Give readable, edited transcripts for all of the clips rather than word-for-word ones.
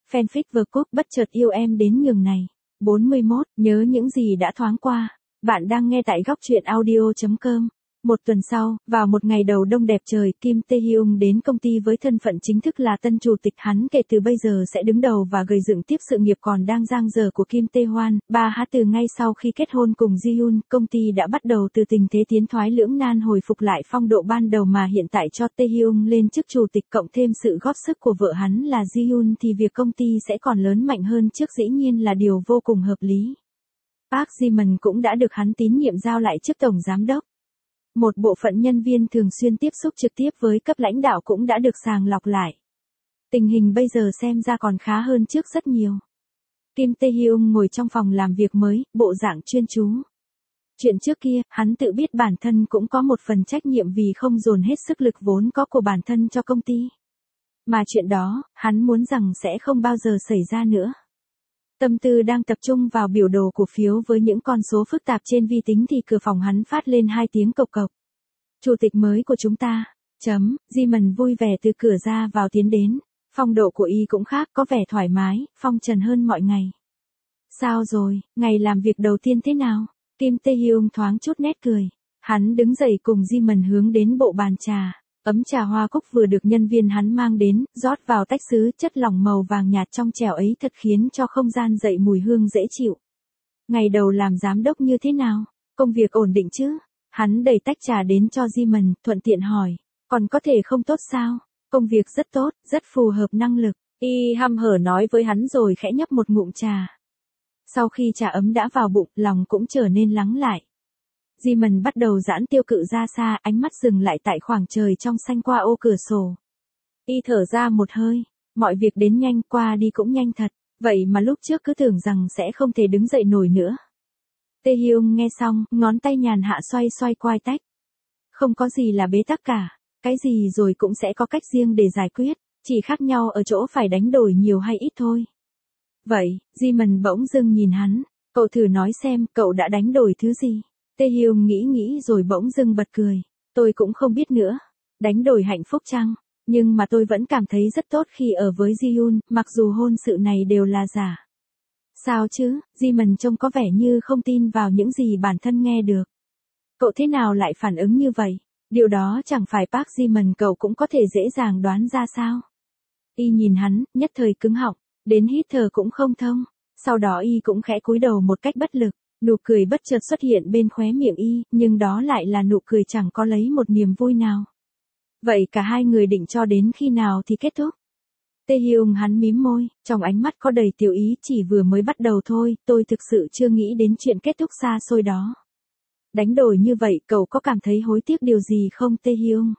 Fanfic vừa cúp bất chợt yêu em đến nhường này. 41, nhớ những gì đã thoáng qua. Bạn đang nghe tại góc truyện audio.com. Một tuần sau, vào một ngày đầu đông đẹp trời, Kim Tae-hyung đến công ty với thân phận chính thức là tân chủ tịch. Hắn kể từ bây giờ sẽ đứng đầu và gầy dựng tiếp sự nghiệp còn đang dang dở của Kim Tae-hwan. Từ ngay sau khi kết hôn cùng Ji-hyun, công ty đã bắt đầu từ tình thế tiến thoái lưỡng nan hồi phục lại phong độ ban đầu mà hiện tại cho Tae-hyung lên chức chủ tịch cộng thêm sự góp sức của vợ hắn là Ji-hyun thì việc công ty sẽ còn lớn mạnh hơn trước dĩ nhiên là điều vô cùng hợp lý. Park Ji-min cũng đã được hắn tín nhiệm giao lại chức tổng giám đốc. Một bộ phận nhân viên thường xuyên tiếp xúc trực tiếp với cấp lãnh đạo cũng đã được sàng lọc lại. Tình hình bây giờ xem ra còn khá hơn trước rất nhiều. Kim Tae-hyung ngồi trong phòng làm việc mới, bộ dạng chuyên chú. Chuyện trước kia, hắn tự biết bản thân cũng có một phần trách nhiệm vì không dồn hết sức lực vốn có của bản thân cho công ty. Mà chuyện đó, hắn muốn rằng sẽ không bao giờ xảy ra nữa. Tâm tư đang tập trung vào biểu đồ cổ phiếu với những con số phức tạp trên vi tính thì cửa phòng hắn phát lên 2 tiếng cộc cộc. Chủ tịch mới của chúng ta. Ji-min vui vẻ từ cửa ra vào tiến đến. Phong độ của y cũng khác, có vẻ thoải mái, phong trần hơn mọi ngày. Sao rồi, ngày làm việc đầu tiên thế nào? Kim Tae-hyung thoáng chút nét cười. Hắn đứng dậy cùng Ji-min hướng đến bộ bàn trà. Ấm trà hoa cúc vừa được nhân viên hắn mang đến, rót vào tách sứ, chất lỏng màu vàng nhạt trong trẻo ấy thật khiến cho không gian dậy mùi hương dễ chịu. Ngày đầu làm giám đốc như thế nào? Công việc ổn định chứ? Hắn đẩy tách trà đến cho Ji-min, thuận tiện hỏi. Còn có thể không tốt sao? Công việc rất tốt, rất phù hợp năng lực. Y hăm hở nói với hắn rồi khẽ nhấp một ngụm trà. Sau khi trà ấm đã vào bụng, lòng cũng trở nên lắng lại. Ji-min bắt đầu giãn tiêu cự ra xa, ánh mắt dừng lại tại khoảng trời trong xanh qua ô cửa sổ. Y thở ra một hơi, mọi việc đến nhanh, qua đi cũng nhanh thật, vậy mà lúc trước cứ tưởng rằng sẽ không thể đứng dậy nổi nữa. Tae-hyung nghe xong, ngón tay nhàn hạ xoay xoay quai tách. Không có gì là bế tắc cả, cái gì rồi cũng sẽ có cách riêng để giải quyết, chỉ khác nhau ở chỗ phải đánh đổi nhiều hay ít thôi. Vậy, Ji-min bỗng dưng nhìn hắn, cậu thử nói xem, cậu đã đánh đổi thứ gì? Tae-hyung nghĩ rồi bỗng dưng bật cười. Tôi cũng không biết nữa. Đánh đổi hạnh phúc chăng? Nhưng mà tôi vẫn cảm thấy rất tốt khi ở với Ji-hyun, mặc dù hôn sự này đều là giả. Sao chứ, Ji-min trông có vẻ như không tin vào những gì bản thân nghe được. Cậu thế nào lại phản ứng như vậy? Điều đó chẳng phải Park Ji-min cậu cũng có thể dễ dàng đoán ra sao? Y nhìn hắn, nhất thời cứng họng, đến hít thở cũng không thông. Sau đó Y cũng khẽ cúi đầu một cách bất lực. Nụ cười bất chợt xuất hiện bên khóe miệng Y, nhưng đó lại là nụ cười chẳng có lấy một niềm vui nào. Vậy cả hai người định cho đến khi nào thì kết thúc? Tae-hyung hắn mím môi, trong ánh mắt có đầy tiểu ý, chỉ vừa mới bắt đầu thôi, tôi thực sự chưa nghĩ đến chuyện kết thúc xa xôi đó. Đánh đổi như vậy, cậu có cảm thấy hối tiếc điều gì không Tae-hyung?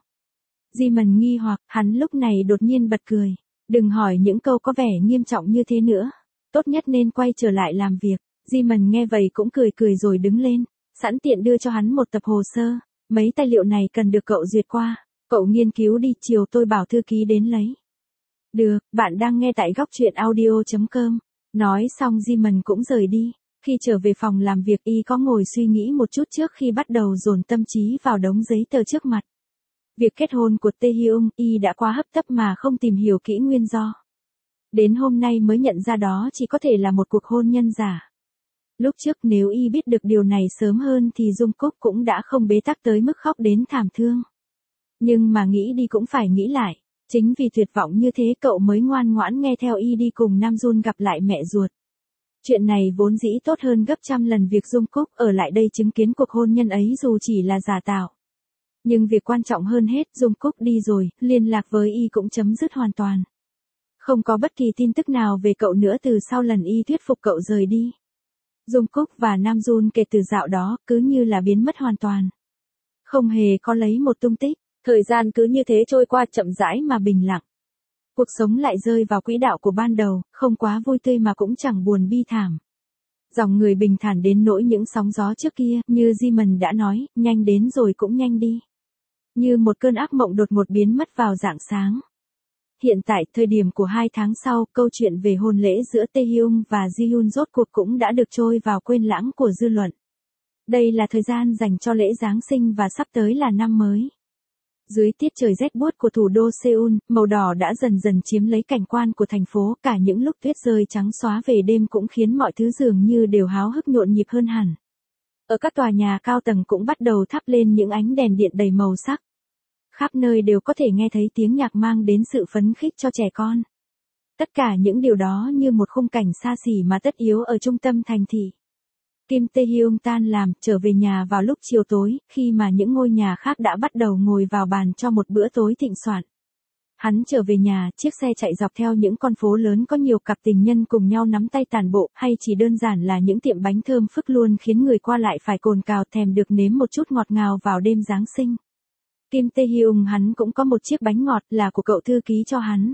Ji-min nghi hoặc, hắn lúc này đột nhiên bật cười. Đừng hỏi những câu có vẻ nghiêm trọng như thế nữa. Tốt nhất nên quay trở lại làm việc. Ji-min nghe vậy cũng cười rồi đứng lên, sẵn tiện đưa cho hắn một tập hồ sơ. Mấy tài liệu này cần được cậu duyệt qua. Cậu nghiên cứu đi, chiều tôi bảo thư ký đến lấy. Được, bạn đang nghe tại góc truyện audio.com. Nói xong Ji-min cũng rời đi. Khi trở về phòng làm việc Y có ngồi suy nghĩ một chút trước khi bắt đầu dồn tâm trí vào đống giấy tờ trước mặt. Việc kết hôn của Tae-hyung, Y đã quá hấp tấp mà không tìm hiểu kỹ nguyên do. Đến hôm nay mới nhận ra đó chỉ có thể là một cuộc hôn nhân giả. Lúc trước nếu Y biết được điều này sớm hơn thì Jungkook cũng đã không bế tắc tới mức khóc đến thảm thương. Nhưng mà nghĩ đi cũng phải nghĩ lại, chính vì tuyệt vọng như thế cậu mới ngoan ngoãn nghe theo Y đi cùng Nam Jun gặp lại mẹ ruột. Chuyện này vốn dĩ tốt hơn gấp trăm lần việc Jungkook ở lại đây chứng kiến cuộc hôn nhân ấy dù chỉ là giả tạo. Nhưng việc quan trọng hơn hết, Jungkook đi rồi, liên lạc với Y cũng chấm dứt hoàn toàn. Không có bất kỳ tin tức nào về cậu nữa từ sau lần Y thuyết phục cậu rời đi. Jungkook và Nam Jun kể từ dạo đó cứ như là biến mất hoàn toàn. Không hề có lấy một tung tích, thời gian cứ như thế trôi qua chậm rãi mà bình lặng. Cuộc sống lại rơi vào quỹ đạo của ban đầu, không quá vui tươi mà cũng chẳng buồn bi thảm. Dòng người bình thản đến nỗi những sóng gió trước kia, như Ji-min đã nói, nhanh đến rồi cũng nhanh đi. Như một cơn ác mộng đột ngột biến mất vào rạng sáng. Hiện tại, thời điểm của 2 tháng sau, câu chuyện về hôn lễ giữa Tae-hyung và Ji-hyun rốt cuộc cũng đã được trôi vào quên lãng của dư luận. Đây là thời gian dành cho lễ Giáng sinh và sắp tới là năm mới. Dưới tiết trời rét buốt của thủ đô Seoul, màu đỏ đã dần dần chiếm lấy cảnh quan của thành phố, cả những lúc tuyết rơi trắng xóa về đêm cũng khiến mọi thứ dường như đều háo hức nhộn nhịp hơn hẳn. Ở các tòa nhà cao tầng cũng bắt đầu thắp lên những ánh đèn điện đầy màu sắc. Khắp nơi đều có thể nghe thấy tiếng nhạc mang đến sự phấn khích cho trẻ con. Tất cả những điều đó như một khung cảnh xa xỉ mà tất yếu ở trung tâm thành thị. Kim Tae-hyung tan làm, trở về nhà vào lúc chiều tối, khi mà những ngôi nhà khác đã bắt đầu ngồi vào bàn cho một bữa tối thịnh soạn. Hắn trở về nhà, chiếc xe chạy dọc theo những con phố lớn có nhiều cặp tình nhân cùng nhau nắm tay tản bộ, hay chỉ đơn giản là những tiệm bánh thơm phức luôn khiến người qua lại phải cồn cào thèm được nếm một chút ngọt ngào vào đêm Giáng sinh. Kim Tae-hyung hắn cũng có một chiếc bánh ngọt là của cậu thư ký cho hắn.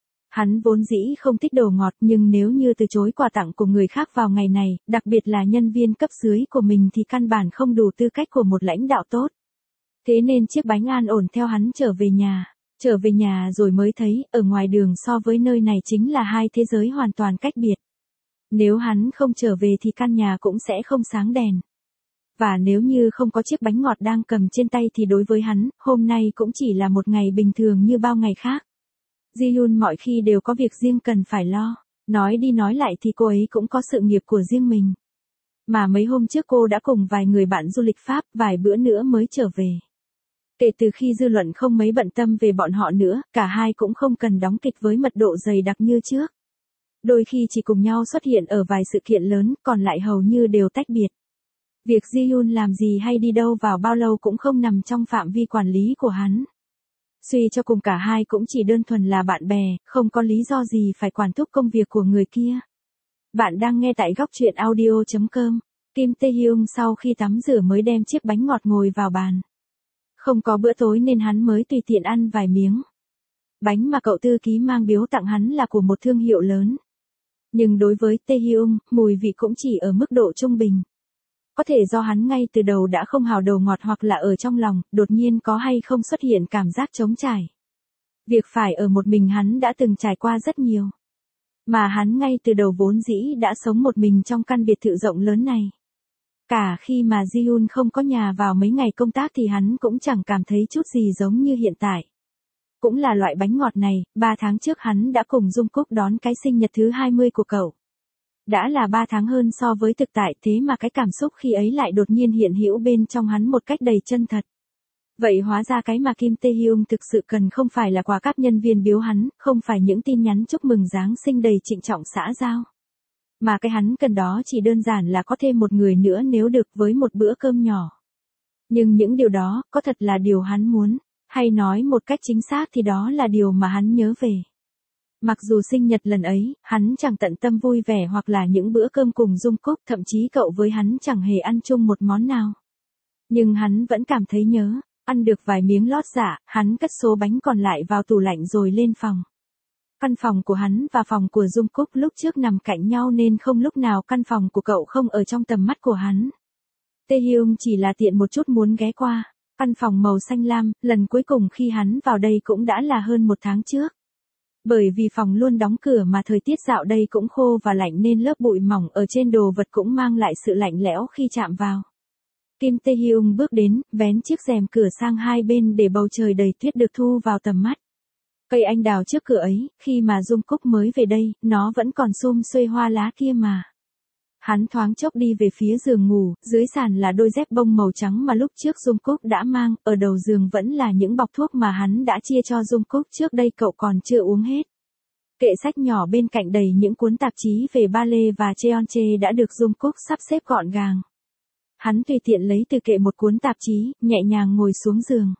Hắn vốn dĩ không thích đồ ngọt, nhưng nếu như từ chối quà tặng của người khác vào ngày này, đặc biệt là nhân viên cấp dưới của mình, thì căn bản không đủ tư cách của một lãnh đạo tốt. Thế nên chiếc bánh an ổn theo hắn trở về nhà. Trở về nhà rồi mới thấy, ở ngoài đường so với nơi này chính là hai thế giới hoàn toàn cách biệt. Nếu hắn không trở về thì căn nhà cũng sẽ không sáng đèn. Và nếu như không có chiếc bánh ngọt đang cầm trên tay thì đối với hắn, hôm nay cũng chỉ là một ngày bình thường như bao ngày khác. Ji-hyun mọi khi đều có việc riêng cần phải lo. Nói đi nói lại thì cô ấy cũng có sự nghiệp của riêng mình. Mà mấy hôm trước cô đã cùng vài người bạn du lịch Pháp, vài bữa nữa mới trở về. Kể từ khi dư luận không mấy bận tâm về bọn họ nữa, cả hai cũng không cần đóng kịch với mật độ dày đặc như trước. Đôi khi chỉ cùng nhau xuất hiện ở vài sự kiện lớn, còn lại hầu như đều tách biệt. Việc Ji-hyun làm gì hay đi đâu vào bao lâu cũng không nằm trong phạm vi quản lý của hắn. Suy cho cùng cả hai cũng chỉ đơn thuần là bạn bè, không có lý do gì phải quản thúc công việc của người kia. Bạn đang nghe tại góc truyện audio.com. Kim Tae-hyung sau khi tắm rửa mới đem chiếc bánh ngọt ngồi vào bàn. Không có bữa tối nên hắn mới tùy tiện ăn vài miếng. Bánh mà cậu thư ký mang biếu tặng hắn là của một thương hiệu lớn. Nhưng đối với Tae-hyung, mùi vị cũng chỉ ở mức độ trung bình. Có thể do hắn ngay từ đầu đã không hào đồ ngọt, hoặc là ở trong lòng, đột nhiên có hay không xuất hiện cảm giác trống trải. Việc phải ở một mình hắn đã từng trải qua rất nhiều. Mà hắn ngay từ đầu vốn dĩ đã sống một mình trong căn biệt thự rộng lớn này. Cả khi mà Ji-hyun không có nhà vào mấy ngày công tác thì hắn cũng chẳng cảm thấy chút gì giống như hiện tại. Cũng là loại bánh ngọt này, 3 tháng trước hắn đã cùng Jungkook đón cái sinh nhật thứ 20 của cậu. Đã là 3 tháng hơn so với thực tại, thế mà cái cảm xúc khi ấy lại đột nhiên hiện hữu bên trong hắn một cách đầy chân thật. Vậy hóa ra cái mà Kim Tae-hyung thực sự cần không phải là quà các nhân viên biếu hắn, không phải những tin nhắn chúc mừng Giáng sinh đầy trịnh trọng xã giao. Mà cái hắn cần đó chỉ đơn giản là có thêm một người nữa nếu được, với một bữa cơm nhỏ. Nhưng những điều đó, có thật là điều hắn muốn, hay nói một cách chính xác thì đó là điều mà hắn nhớ về. Mặc dù sinh nhật lần ấy, hắn chẳng tận tâm vui vẻ, hoặc là những bữa cơm cùng Jungkook, thậm chí cậu với hắn chẳng hề ăn chung một món nào. Nhưng hắn vẫn cảm thấy nhớ, ăn được vài miếng lót dạ, hắn cất số bánh còn lại vào tủ lạnh rồi lên phòng. Căn phòng của hắn và phòng của Jungkook lúc trước nằm cạnh nhau nên không lúc nào căn phòng của cậu không ở trong tầm mắt của hắn. Tae-hyung chỉ là tiện một chút muốn ghé qua. Căn phòng màu xanh lam, lần cuối cùng khi hắn vào đây cũng đã là hơn 1 tháng trước. Bởi vì phòng luôn đóng cửa mà thời tiết dạo đây cũng khô và lạnh nên lớp bụi mỏng ở trên đồ vật cũng mang lại sự lạnh lẽo khi chạm vào. Kim Tae-hyung bước đến, vén chiếc rèm cửa sang hai bên để bầu trời đầy tuyết được thu vào tầm mắt. Cây anh đào trước cửa ấy, khi mà Jungkook mới về đây, nó vẫn còn sum xuê hoa lá kia mà. Hắn thoáng chốc đi về phía giường ngủ, dưới sàn là đôi dép bông màu trắng mà lúc trước Jungkook đã mang, ở đầu giường vẫn là những bọc thuốc mà hắn đã chia cho Jungkook trước đây cậu còn chưa uống hết. Kệ sách nhỏ bên cạnh đầy những cuốn tạp chí về ballet và Cheonche đã được Jungkook sắp xếp gọn gàng. Hắn tùy tiện lấy từ kệ một cuốn tạp chí, nhẹ nhàng ngồi xuống giường.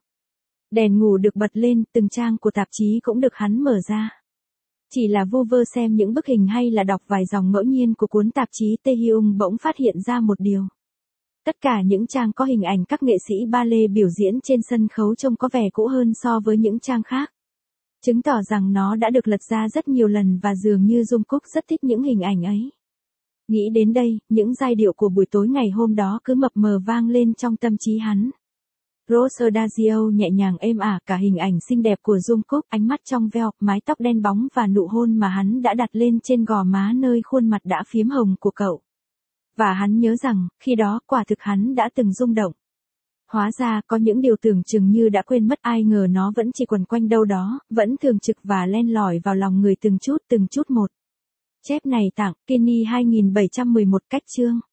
Đèn ngủ được bật lên, từng trang của tạp chí cũng được hắn mở ra. Chỉ là vu vơ xem những bức hình hay là đọc vài dòng ngẫu nhiên của cuốn tạp chí, Tae-hyung bỗng phát hiện ra một điều. Tất cả những trang có hình ảnh các nghệ sĩ ballet biểu diễn trên sân khấu trông có vẻ cũ hơn so với những trang khác. Chứng tỏ rằng nó đã được lật ra rất nhiều lần và dường như Jungkook rất thích những hình ảnh ấy. Nghĩ đến đây, những giai điệu của buổi tối ngày hôm đó cứ mập mờ vang lên trong tâm trí hắn. Rose Adagio nhẹ nhàng êm ả, cả hình ảnh xinh đẹp của Jungkook, ánh mắt trong veo, mái tóc đen bóng và nụ hôn mà hắn đã đặt lên trên gò má nơi khuôn mặt đã phiếm hồng của cậu. Và hắn nhớ rằng, khi đó quả thực hắn đã từng rung động. Hóa ra có những điều tưởng chừng như đã quên mất, ai ngờ nó vẫn chỉ quẩn quanh đâu đó, vẫn thường trực và len lỏi vào lòng người từng chút một. Chép này tặng, Kenny 2711 cách chương.